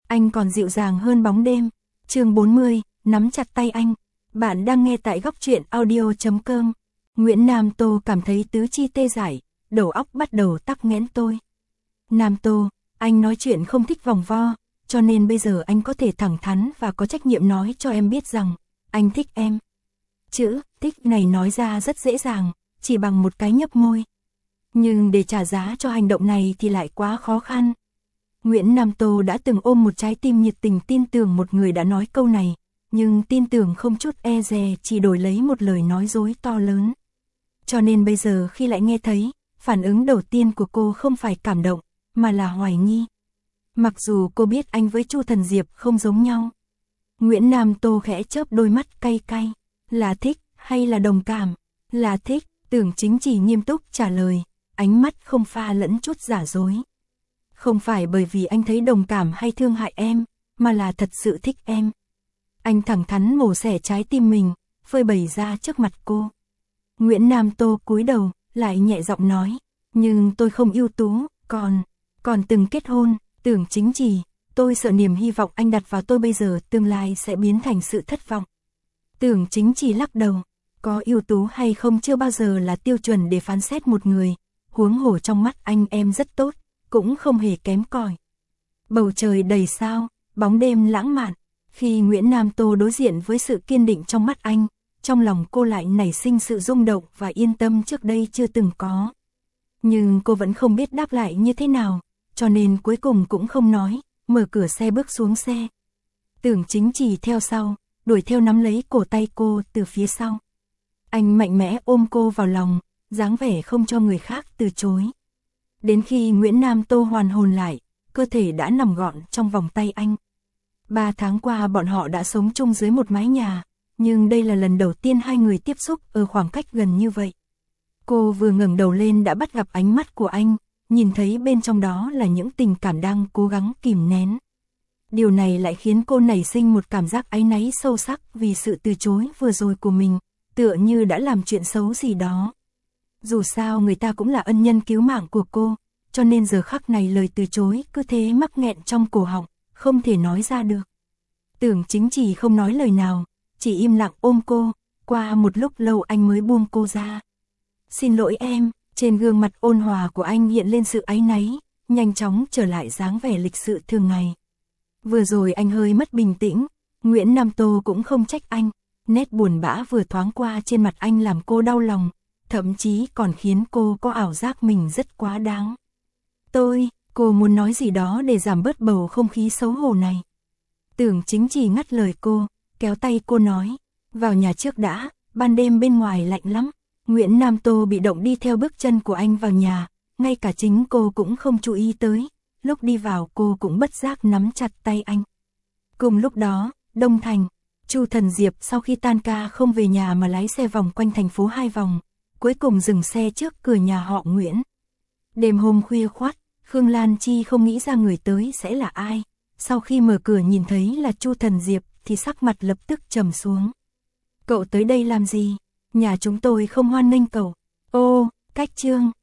anh còn dịu dàng hơn bóng đêm. Chương 40, nắm chặt tay anh. Bạn đang nghe tại góc truyện audio.com. Nguyễn Nam Tô cảm thấy tứ chi tê dại, đầu óc bắt đầu tắc nghẽn tôi. Nam Tô, anh nói chuyện không thích vòng vo, cho nên bây giờ anh có thể thẳng thắn và có trách nhiệm nói cho em biết rằng, anh thích em. Chữ thích này nói ra rất dễ dàng, chỉ bằng một cái nhấp môi. Nhưng để trả giá cho hành động này thì lại quá khó khăn. Nguyễn Nam Tô đã từng ôm một trái tim nhiệt tình tin tưởng một người đã nói câu này, nhưng tin tưởng không chút e dè chỉ đổi lấy một lời nói dối to lớn. Cho nên bây giờ khi lại nghe thấy, phản ứng đầu tiên của cô không phải cảm động, mà là hoài nghi. Mặc dù cô biết anh với Chu Thần Diệp không giống nhau. Nguyễn Nam Tô khẽ chớp đôi mắt cay cay. Là thích hay là đồng cảm? Là thích, Tưởng Chính Chỉ nghiêm túc trả lời, ánh mắt không pha lẫn chút giả dối. Không phải bởi vì anh thấy đồng cảm hay thương hại em, mà là thật sự thích em. Anh thẳng thắn mổ xẻ trái tim mình, phơi bày ra trước mặt cô. Nguyễn Nam Tô cúi đầu, lại nhẹ giọng nói, nhưng tôi không ưu tú, còn từng kết hôn, Tưởng Chính Chỉ, tôi sợ niềm hy vọng anh đặt vào tôi bây giờ tương lai sẽ biến thành sự thất vọng. Tưởng Chính Chỉ lắc đầu, có ưu tú hay không chưa bao giờ là tiêu chuẩn để phán xét một người, huống hồ trong mắt anh em rất tốt, cũng không hề kém cỏi. Bầu trời đầy sao, bóng đêm lãng mạn, khi Nguyễn Nam Tô đối diện với sự kiên định trong mắt anh, trong lòng cô lại nảy sinh sự rung động và yên tâm trước đây chưa từng có. Nhưng cô vẫn không biết đáp lại như thế nào, cho nên cuối cùng cũng không nói, mở cửa xe bước xuống xe. Tưởng Chính Chỉ theo sau, đuổi theo nắm lấy cổ tay cô từ phía sau. Anh mạnh mẽ ôm cô vào lòng, dáng vẻ không cho người khác từ chối. Đến khi Nguyễn Nam Tô hoàn hồn lại, cơ thể đã nằm gọn trong vòng tay anh. 3 tháng qua bọn họ đã sống chung dưới một mái nhà, nhưng đây là lần đầu tiên hai người tiếp xúc ở khoảng cách gần như vậy. Cô vừa ngẩng đầu lên đã bắt gặp ánh mắt của anh, nhìn thấy bên trong đó là những tình cảm đang cố gắng kìm nén. Điều này lại khiến cô nảy sinh một cảm giác áy náy sâu sắc vì sự từ chối vừa rồi của mình, tựa như đã làm chuyện xấu gì đó. Dù sao người ta cũng là ân nhân cứu mạng của cô, cho nên giờ khắc này lời từ chối cứ thế mắc nghẹn trong cổ họng, không thể nói ra được. Tưởng Chính Chỉ không nói lời nào, chỉ im lặng ôm cô, qua một lúc lâu anh mới buông cô ra. Xin lỗi em, trên gương mặt ôn hòa của anh hiện lên sự áy náy, nhanh chóng trở lại dáng vẻ lịch sự thường ngày. Vừa rồi anh hơi mất bình tĩnh, Nguyễn Nam Tô cũng không trách anh, nét buồn bã vừa thoáng qua trên mặt anh làm cô đau lòng, thậm chí còn khiến cô có ảo giác mình rất quá đáng. Cô muốn nói gì đó để giảm bớt bầu không khí xấu hổ này. Tưởng Chính Chỉ ngắt lời cô, kéo tay cô nói, vào nhà trước đã, ban đêm bên ngoài lạnh lắm. Nguyễn Nam Tô bị động đi theo bước chân của anh vào nhà, ngay cả chính cô cũng không chú ý tới, lúc đi vào cô cũng bất giác nắm chặt tay anh. Cùng lúc đó, Đông Thành, Chu Thần Diệp sau khi tan ca không về nhà mà lái xe vòng quanh thành phố 2 vòng, cuối cùng dừng xe trước cửa nhà họ Nguyễn. Đêm hôm khuya khoắt, Khương Lan Chi không nghĩ ra người tới sẽ là ai, sau khi mở cửa nhìn thấy là Chu Thần Diệp thì sắc mặt lập tức trầm xuống. Cậu tới đây làm gì? Nhà chúng tôi không hoan nghênh cậu. Ô, cách Trương,